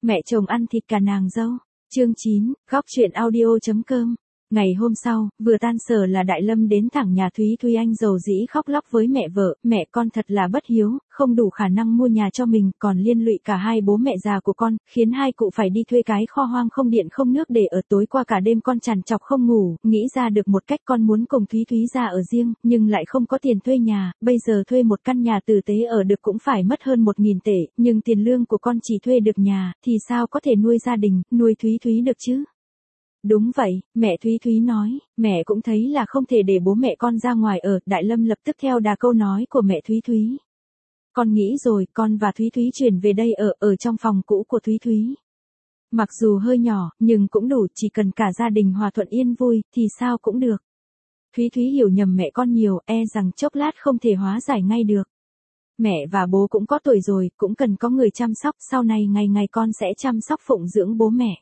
Mẹ chồng ăn thịt cả nàng dâu. Chương 9, góc truyện audio.com. Ngày hôm sau, vừa tan sở là Đại Lâm đến thẳng nhà Thúy Thúy Anh dầu dĩ khóc lóc với mẹ vợ, mẹ con thật là bất hiếu, không đủ khả năng mua nhà cho mình, còn liên lụy cả hai bố mẹ già của con, khiến hai cụ phải đi thuê cái kho hoang không điện không nước để ở. Tối qua cả đêm con trằn trọc không ngủ, nghĩ ra được một cách. Con muốn cùng Thúy Thúy ra ở riêng, nhưng lại không có tiền thuê nhà, bây giờ thuê một căn nhà tử tế ở được cũng phải mất hơn 1.000 tệ, nhưng tiền lương của con chỉ thuê được nhà, thì sao có thể nuôi gia đình, nuôi Thúy Thúy được chứ? Đúng vậy, mẹ Thúy Thúy nói, mẹ cũng thấy là không thể để bố mẹ con ra ngoài ở. Đại Lâm lập tức theo đà câu nói của mẹ Thúy Thúy. Con nghĩ rồi, con và Thúy Thúy chuyển về đây ở trong phòng cũ của Thúy Thúy. Mặc dù hơi nhỏ, nhưng cũng đủ, chỉ cần cả gia đình hòa thuận yên vui, thì sao cũng được. Thúy Thúy hiểu nhầm mẹ con nhiều, rằng chốc lát không thể hóa giải ngay được. Mẹ và bố cũng có tuổi rồi, cũng cần có người chăm sóc, sau này ngày ngày con sẽ chăm sóc phụng dưỡng bố mẹ.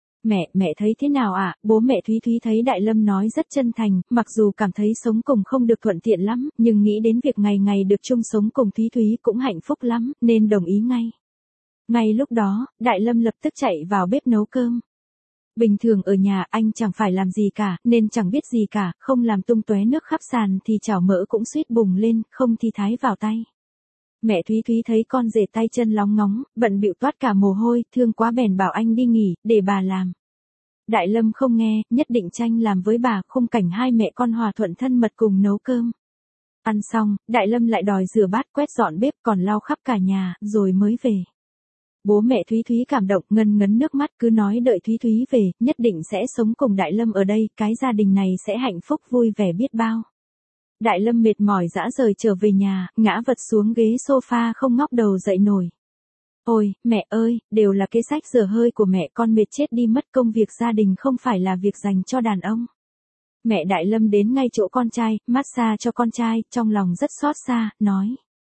Mẹ thấy thế nào ạ? Bố mẹ Thúy Thúy thấy Đại Lâm nói rất chân thành, mặc dù cảm thấy sống cùng không được thuận tiện lắm, nhưng nghĩ đến việc ngày ngày được chung sống cùng Thúy Thúy cũng hạnh phúc lắm, nên đồng ý ngay. Ngay lúc đó, Đại Lâm lập tức chạy vào bếp nấu cơm. Bình thường ở nhà anh chẳng phải làm gì cả, nên chẳng biết gì cả, không làm tung tóe nước khắp sàn thì chảo mỡ cũng suýt bùng lên, không thì thái vào tay. Mẹ Thúy Thúy thấy con rể tay chân lóng ngóng, bận bịu toát cả mồ hôi, thương quá bèn bảo anh đi nghỉ, để bà làm. Đại Lâm không nghe, nhất định tranh làm với bà. Khung cảnh hai mẹ con hòa thuận thân mật cùng nấu cơm. Ăn xong, Đại Lâm lại đòi rửa bát quét dọn bếp còn lau khắp cả nhà, rồi mới về. Bố mẹ Thúy Thúy cảm động ngân ngấn nước mắt, cứ nói đợi Thúy Thúy về, nhất định sẽ sống cùng Đại Lâm ở đây, cái gia đình này sẽ hạnh phúc vui vẻ biết bao. Đại Lâm mệt mỏi dã rời trở về nhà, ngã vật xuống ghế sofa không ngóc đầu dậy nổi. Ôi, mẹ ơi, đều là cái sách dở hơi của mẹ, con mệt chết đi mất, công việc gia đình không phải là việc dành cho đàn ông. Mẹ Đại Lâm đến ngay chỗ con trai, massage cho con trai, trong lòng rất xót xa, nói.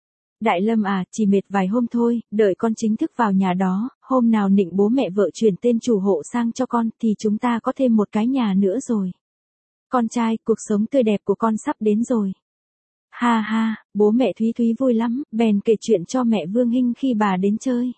Đại Lâm à, chỉ mệt vài hôm thôi, đợi con chính thức vào nhà đó, hôm nào nịnh bố mẹ vợ chuyển tên chủ hộ sang cho con, thì chúng ta có thêm một cái nhà nữa rồi. Con trai, cuộc sống tươi đẹp của con sắp đến rồi. Ha ha, bố mẹ Thúy Thúy vui lắm, bèn kể chuyện cho mẹ Vương Hinh khi bà đến chơi.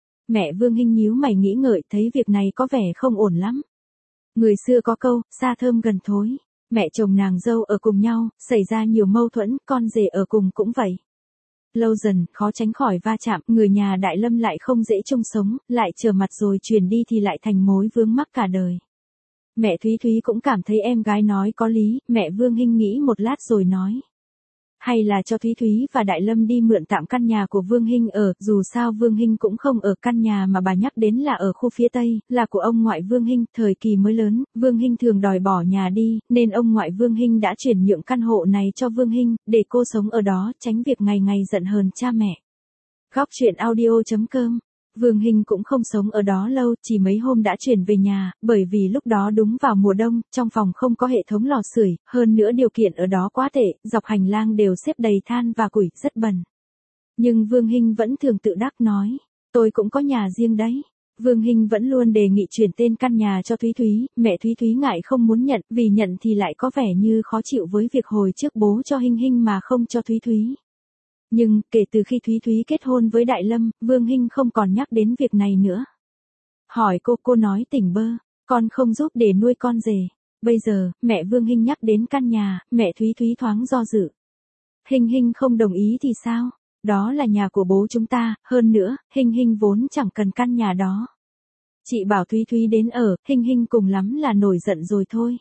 Mẹ Vương Hinh nhíu mày nghĩ ngợi, thấy việc này có vẻ không ổn lắm. Người xưa có câu, xa thơm gần thối. Mẹ chồng nàng dâu ở cùng nhau, xảy ra nhiều mâu thuẫn, con rể ở cùng cũng vậy. Lâu dần, khó tránh khỏi va chạm, người nhà Đại Lâm lại không dễ chung sống, lại trở mặt rồi chuyển đi thì lại thành mối vướng mắc cả đời. Mẹ Thúy Thúy cũng cảm thấy em gái nói có lý, mẹ Vương Hinh nghĩ một lát rồi nói. Hay là cho Thúy Thúy và Đại Lâm đi mượn tạm căn nhà của Vương Hinh ở, dù sao Vương Hinh cũng không ở, căn nhà mà bà nhắc đến là ở khu phía Tây, là của ông ngoại Vương Hinh. Thời kỳ mới lớn, Vương Hinh thường đòi bỏ nhà đi, nên ông ngoại Vương Hinh đã chuyển nhượng căn hộ này cho Vương Hinh, để cô sống ở đó, tránh việc ngày ngày giận hờn cha mẹ. Góc truyện audio.com. Vương Hinh cũng không sống ở đó lâu, chỉ mấy hôm đã chuyển về nhà, bởi vì lúc đó đúng vào mùa đông, trong phòng không có hệ thống lò sưởi, hơn nữa điều kiện ở đó quá tệ, dọc hành lang đều xếp đầy than và củi, rất bẩn. Nhưng Vương Hinh vẫn thường tự đắc nói, tôi cũng có nhà riêng đấy. Vương Hinh vẫn luôn đề nghị chuyển tên căn nhà cho Thúy Thúy, mẹ Thúy Thúy ngại không muốn nhận, vì nhận thì lại có vẻ như khó chịu với việc hồi trước bố cho Hinh Hinh mà không cho Thúy Thúy. Nhưng, kể từ khi Thúy Thúy kết hôn với Đại Lâm, Vương Hinh không còn nhắc đến việc này nữa. Hỏi cô nói tỉnh bơ, con không giúp để nuôi con rể. Bây giờ, mẹ Vương Hinh nhắc đến căn nhà, mẹ Thúy Thúy thoáng do dự. Hinh Hinh không đồng ý thì sao? Đó là nhà của bố chúng ta, hơn nữa, Hinh Hinh vốn chẳng cần căn nhà đó. Chị bảo Thúy Thúy đến ở, Hinh Hinh cùng lắm là nổi giận rồi thôi.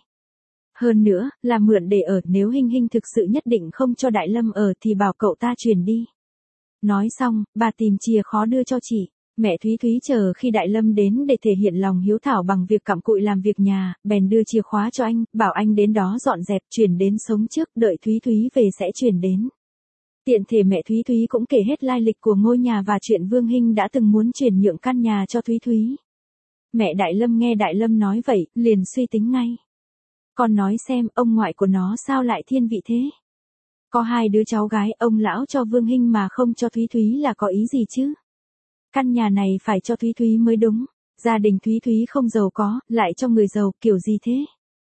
Hơn nữa, là mượn để ở, nếu Hinh Hinh thực sự nhất định không cho Đại Lâm ở thì bảo cậu ta chuyển đi. Nói xong, bà tìm chìa khóa đưa cho chị. Mẹ Thúy Thúy chờ khi Đại Lâm đến để thể hiện lòng hiếu thảo bằng việc cặm cụi làm việc nhà, bèn đưa chìa khóa cho anh, bảo anh đến đó dọn dẹp, chuyển đến sống trước, đợi Thúy Thúy về sẽ chuyển đến. Tiện thể mẹ Thúy Thúy cũng kể hết lai lịch của ngôi nhà và chuyện Vương Hinh đã từng muốn chuyển nhượng căn nhà cho Thúy Thúy. Mẹ Đại Lâm nghe Đại Lâm nói vậy, liền suy tính ngay. Con nói xem, ông ngoại của nó sao lại thiên vị thế? Có hai đứa cháu gái, ông lão cho Vương Hinh mà không cho Thúy Thúy là có ý gì chứ? Căn nhà này phải cho Thúy Thúy mới đúng. Gia đình Thúy Thúy không giàu có, lại cho người giàu, kiểu gì thế?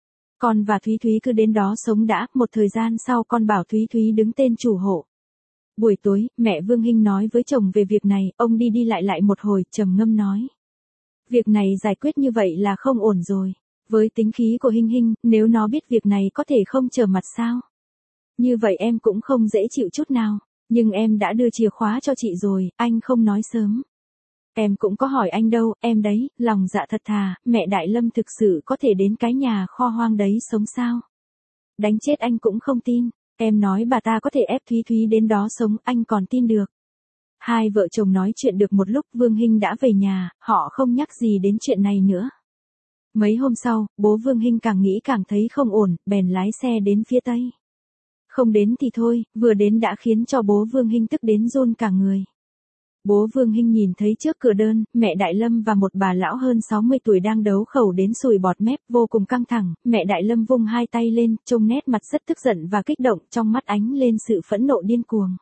Con và Thúy Thúy cứ đến đó sống đã, một thời gian sau con bảo Thúy Thúy đứng tên chủ hộ. Buổi tối, mẹ Vương Hinh nói với chồng về việc này, ông đi lại một hồi, trầm ngâm nói. Việc này giải quyết như vậy là không ổn rồi. Với tính khí của Hinh Hinh, nếu nó biết việc này có thể không trở mặt sao? Như vậy em cũng không dễ chịu chút nào. Nhưng em đã đưa chìa khóa cho chị rồi, anh không nói sớm. Em cũng có hỏi anh đâu, em đấy, lòng dạ thật thà, mẹ Đại Lâm thực sự có thể đến cái nhà kho hoang đấy sống sao? Đánh chết anh cũng không tin. Em nói bà ta có thể ép Thúy Thúy đến đó sống, anh còn tin được. Hai vợ chồng nói chuyện được một lúc Vương Hinh đã về nhà, họ không nhắc gì đến chuyện này nữa. Mấy hôm sau, bố Vương Hinh càng nghĩ càng thấy không ổn, bèn lái xe đến phía Tây. Không đến thì thôi, vừa đến đã khiến cho bố Vương Hinh tức đến run cả người. Bố Vương Hinh nhìn thấy trước cửa đơn, mẹ Đại Lâm và một bà lão hơn 60 tuổi đang đấu khẩu đến sùi bọt mép, vô cùng căng thẳng, mẹ Đại Lâm vung hai tay lên, trông nét mặt rất tức giận và kích động, trong mắt ánh lên sự phẫn nộ điên cuồng.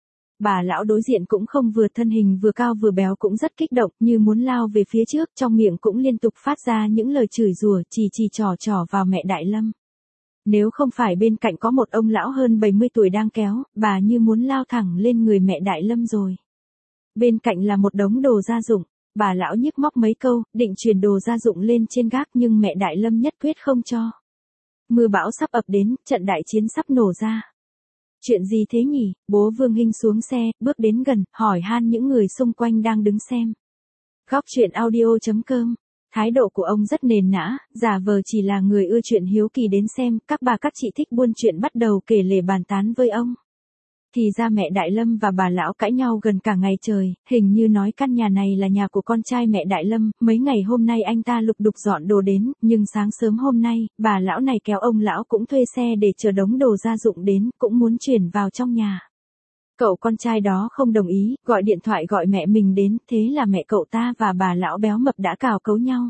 Bà lão đối diện cũng không vừa thân hình vừa cao vừa béo cũng rất kích động, như muốn lao về phía trước, trong miệng cũng liên tục phát ra những lời chửi rủa, chỉ trò vào mẹ Đại Lâm. Nếu không phải bên cạnh có một ông lão hơn 70 tuổi đang kéo, bà như muốn lao thẳng lên người mẹ Đại Lâm rồi. Bên cạnh là một đống đồ gia dụng, bà lão nhức móc mấy câu, định truyền đồ gia dụng lên trên gác nhưng mẹ Đại Lâm nhất quyết không cho. Mưa bão sắp ập đến, trận đại chiến sắp nổ ra. Chuyện gì thế nhỉ? Bố Vương Hinh xuống xe, bước đến gần, hỏi han những người xung quanh đang đứng xem. Góc truyện audio.com. Thái độ của ông rất nền nã, giả vờ chỉ là người ưa chuyện hiếu kỳ đến xem, các bà các chị thích buôn chuyện bắt đầu kể lể bàn tán với ông. Thì ra mẹ Đại Lâm và bà lão cãi nhau gần cả ngày trời, hình như nói căn nhà này là nhà của con trai mẹ Đại Lâm, mấy ngày hôm nay anh ta lục đục dọn đồ đến, nhưng sáng sớm hôm nay, bà lão này kéo ông lão cũng thuê xe để chờ đống đồ gia dụng đến, cũng muốn chuyển vào trong nhà. Cậu con trai đó không đồng ý, gọi điện thoại gọi mẹ mình đến, thế là mẹ cậu ta và bà lão béo mập đã cào cấu nhau.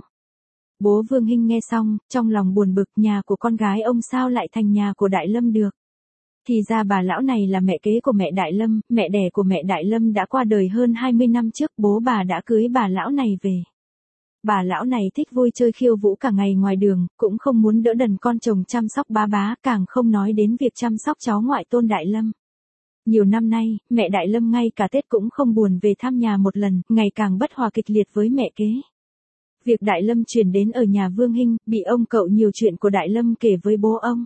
Bố Vương Hinh nghe xong, trong lòng buồn bực, nhà của con gái ông sao lại thành nhà của Đại Lâm được. Thì ra bà lão này là mẹ kế của mẹ Đại Lâm, mẹ đẻ của mẹ Đại Lâm đã qua đời hơn 20 năm trước, bố bà đã cưới bà lão này về. Bà lão này thích vui chơi khiêu vũ cả ngày ngoài đường, cũng không muốn đỡ đần con chồng chăm sóc bá, càng không nói đến việc chăm sóc cháu ngoại tôn Đại Lâm. Nhiều năm nay, mẹ Đại Lâm ngay cả Tết cũng không buồn về thăm nhà một lần, ngày càng bất hòa kịch liệt với mẹ kế. Việc Đại Lâm chuyển đến ở nhà Vương Hinh, bị ông cậu nhiều chuyện của Đại Lâm kể với bố ông.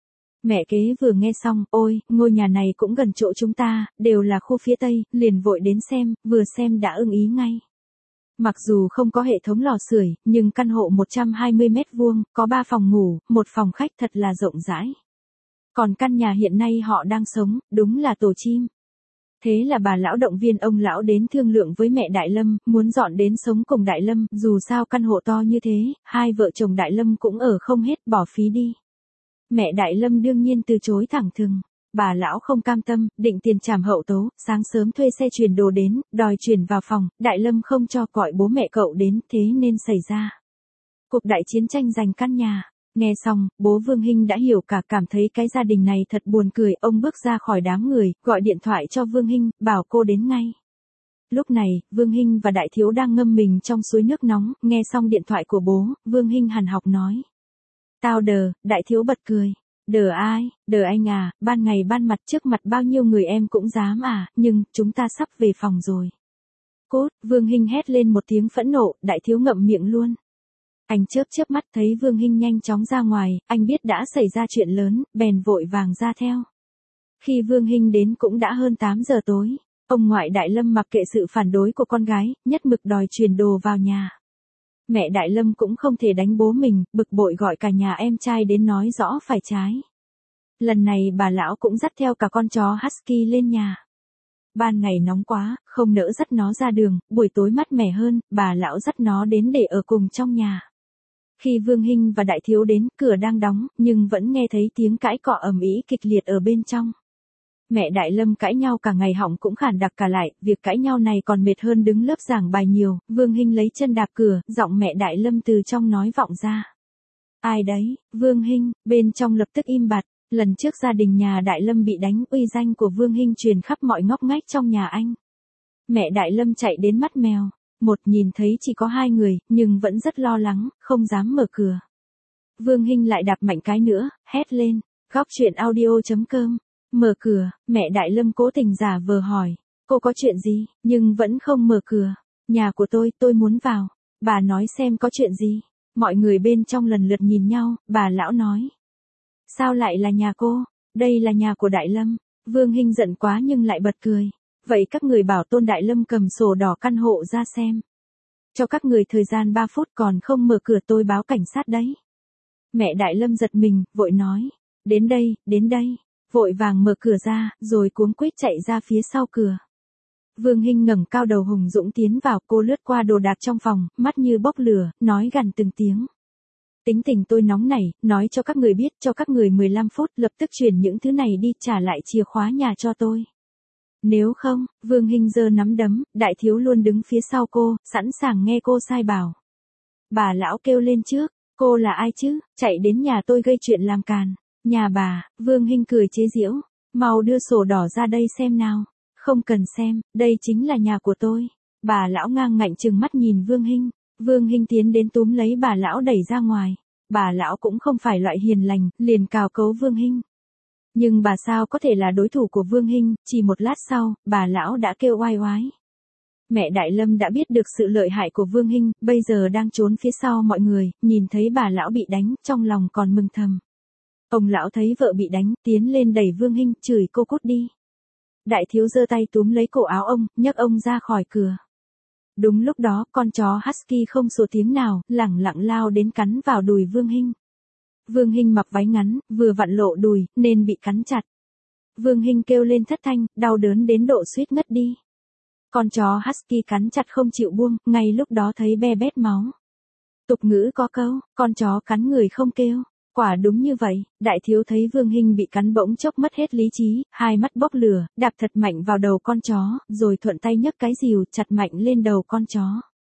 Mẹ kế vừa nghe xong, ôi, ngôi nhà này cũng gần chỗ chúng ta, đều là khu phía Tây, liền vội đến xem, vừa xem đã ưng ý ngay. Mặc dù không có hệ thống lò sưởi, nhưng căn hộ 120 mét vuông, có 3 phòng ngủ, 1 phòng khách thật là rộng rãi. Còn căn nhà hiện nay họ đang sống, đúng là tổ chim. Thế là bà lão động viên ông lão đến thương lượng với mẹ Đại Lâm, muốn dọn đến sống cùng Đại Lâm, dù sao căn hộ to như thế, hai vợ chồng Đại Lâm cũng ở không hết, bỏ phí đi. Mẹ Đại Lâm đương nhiên từ chối thẳng thừng. Bà lão không cam tâm, định tiền trảm hậu tấu, sáng sớm thuê xe chuyển đồ đến, đòi chuyển vào phòng, Đại Lâm không cho, gọi bố mẹ cậu đến, thế nên xảy ra cuộc đại chiến tranh giành căn nhà. Nghe xong, bố Vương Hinh đã hiểu cả, cảm thấy cái gia đình này thật buồn cười, ông bước ra khỏi đám người, gọi điện thoại cho Vương Hinh, bảo cô đến ngay. Lúc này, Vương Hinh và Đại Thiếu đang ngâm mình trong suối nước nóng, nghe xong điện thoại của bố, Vương Hinh hằn học nói. Tao đờ, Đại Thiếu bật cười. Đờ ai, đờ anh à, ban ngày ban mặt trước mặt bao nhiêu người em cũng dám à, nhưng, chúng ta sắp về phòng rồi. Cốt, Vương Hinh hét lên một tiếng phẫn nộ, Đại Thiếu ngậm miệng luôn. Anh chớp mắt thấy Vương Hinh nhanh chóng ra ngoài, anh biết đã xảy ra chuyện lớn, bèn vội vàng ra theo. Khi Vương Hinh đến cũng đã hơn 8 giờ tối, ông ngoại Đại Lâm mặc kệ sự phản đối của con gái, nhất mực đòi chuyển đồ vào nhà. Mẹ Đại Lâm cũng không thể đánh bố mình, bực bội gọi cả nhà em trai đến nói rõ phải trái. Lần này bà lão cũng dắt theo cả con chó Husky lên nhà. Ban ngày nóng quá, không nỡ dắt nó ra đường, buổi tối mát mẻ hơn, bà lão dắt nó đến để ở cùng trong nhà. Khi Vương Hinh và Đại Thiếu đến, cửa đang đóng, nhưng vẫn nghe thấy tiếng cãi cọ ầm ĩ kịch liệt ở bên trong. Mẹ Đại Lâm cãi nhau cả ngày họng cũng khản đặc cả lại, việc cãi nhau này còn mệt hơn đứng lớp giảng bài nhiều, Vương Hinh lấy chân đạp cửa, giọng mẹ Đại Lâm từ trong nói vọng ra. Ai đấy, Vương Hinh, bên trong lập tức im bặt, lần trước gia đình nhà Đại Lâm bị đánh, uy danh của Vương Hinh truyền khắp mọi ngóc ngách trong nhà anh. Mẹ Đại Lâm chạy đến mắt mèo, một nhìn thấy chỉ có 2 người, nhưng vẫn rất lo lắng, không dám mở cửa. Vương Hinh lại đạp mạnh cái nữa, hét lên, góc truyện audio.com. Mở cửa, mẹ Đại Lâm cố tình giả vờ hỏi, cô có chuyện gì, nhưng vẫn không mở cửa. Nhà của tôi muốn vào. Bà nói xem có chuyện gì. Mọi người bên trong lần lượt nhìn nhau, bà lão nói. Sao lại là nhà cô? Đây là nhà của Đại Lâm. Vương Hinh giận quá nhưng lại bật cười. Vậy các người bảo Tôn Đại Lâm cầm sổ đỏ căn hộ ra xem. Cho các người thời gian 3 phút, còn không mở cửa tôi báo cảnh sát đấy. Mẹ Đại Lâm giật mình, vội nói. Đến đây, đến đây. Vội vàng mở cửa ra, rồi cuống quýt chạy ra phía sau cửa. Vương Hinh ngẩng cao đầu hùng dũng tiến vào, cô lướt qua đồ đạc trong phòng, mắt như bốc lửa, nói gằn từng tiếng. Tính tình tôi nóng nảy, nói cho các người biết, cho các người 15 phút, lập tức chuyển những thứ này đi, trả lại chìa khóa nhà cho tôi. Nếu không, Vương Hinh giơ nắm đấm, Đại Thiếu luôn đứng phía sau cô, sẵn sàng nghe cô sai bảo. Bà lão kêu lên trước, cô là ai chứ, chạy đến nhà tôi gây chuyện làm càn. Nhà bà, Vương Hinh cười chế giễu, mau đưa sổ đỏ ra đây xem nào. Không cần xem, đây chính là nhà của tôi. Bà lão ngang ngạnh trừng mắt nhìn Vương Hinh. Vương Hinh tiến đến túm lấy bà lão đẩy ra ngoài. Bà lão cũng không phải loại hiền lành, liền cào cấu Vương Hinh. Nhưng bà sao có thể là đối thủ của Vương Hinh, chỉ một lát sau, bà lão đã kêu oai oái. Mẹ Đại Lâm đã biết được sự lợi hại của Vương Hinh, bây giờ đang trốn phía sau mọi người, nhìn thấy bà lão bị đánh, trong lòng còn mừng thầm. Ông lão thấy vợ bị đánh, tiến lên đẩy Vương Hinh, chửi cô cút đi. Đại Thiếu giơ tay túm lấy cổ áo ông, nhấc ông ra khỏi cửa. Đúng lúc đó, con chó Husky không sủa tiếng nào, lẳng lặng lao đến cắn vào đùi Vương Hinh. Vương Hinh mặc váy ngắn, vừa vặn lộ đùi, nên bị cắn chặt. Vương Hinh kêu lên thất thanh, đau đớn đến độ suýt ngất đi. Con chó Husky cắn chặt không chịu buông, ngay lúc đó thấy be bét máu. Tục ngữ có câu, con chó cắn người không kêu. Quả đúng như vậy, Đại Thiếu thấy Vương Hinh bị cắn bỗng chốc mất hết lý trí, hai mắt bốc lửa, đạp thật mạnh vào đầu con chó, rồi thuận tay nhấc cái rìu chặt mạnh lên đầu con chó.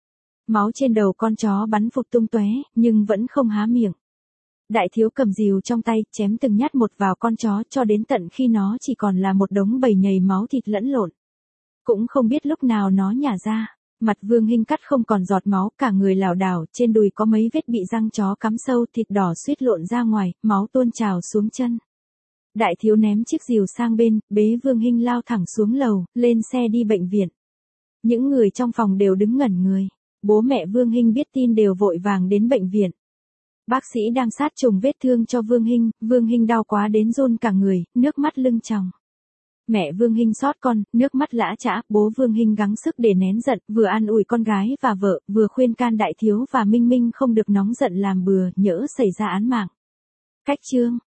Máu trên đầu con chó bắn phụt tung tóe, nhưng vẫn không há miệng. Đại Thiếu cầm rìu trong tay, chém từng nhát một vào con chó cho đến tận khi nó chỉ còn là một đống bầy nhầy máu thịt lẫn lộn. Cũng không biết lúc nào nó nhả ra. Mặt Vương Hinh cắt không còn giọt máu, cả người lảo đảo, trên đùi có mấy vết bị răng chó cắm sâu, thịt đỏ suýt lộn ra ngoài, máu tuôn trào xuống chân. Đại Thiếu ném chiếc rìu sang bên, bế Vương Hinh lao thẳng xuống lầu, lên xe đi bệnh viện. Những người trong phòng đều đứng ngẩn người. Bố mẹ Vương Hinh biết tin đều vội vàng đến bệnh viện. Bác sĩ đang sát trùng vết thương cho Vương Hinh đau quá đến run cả người, nước mắt lưng tròng. Mẹ Vương Hinh xót con, nước mắt lã chã, bố Vương Hinh gắng sức để nén giận, vừa an ủi con gái và vợ, vừa khuyên can Đại Thiếu và Minh Minh không được nóng giận làm bừa, nhỡ xảy ra án mạng. Cách chương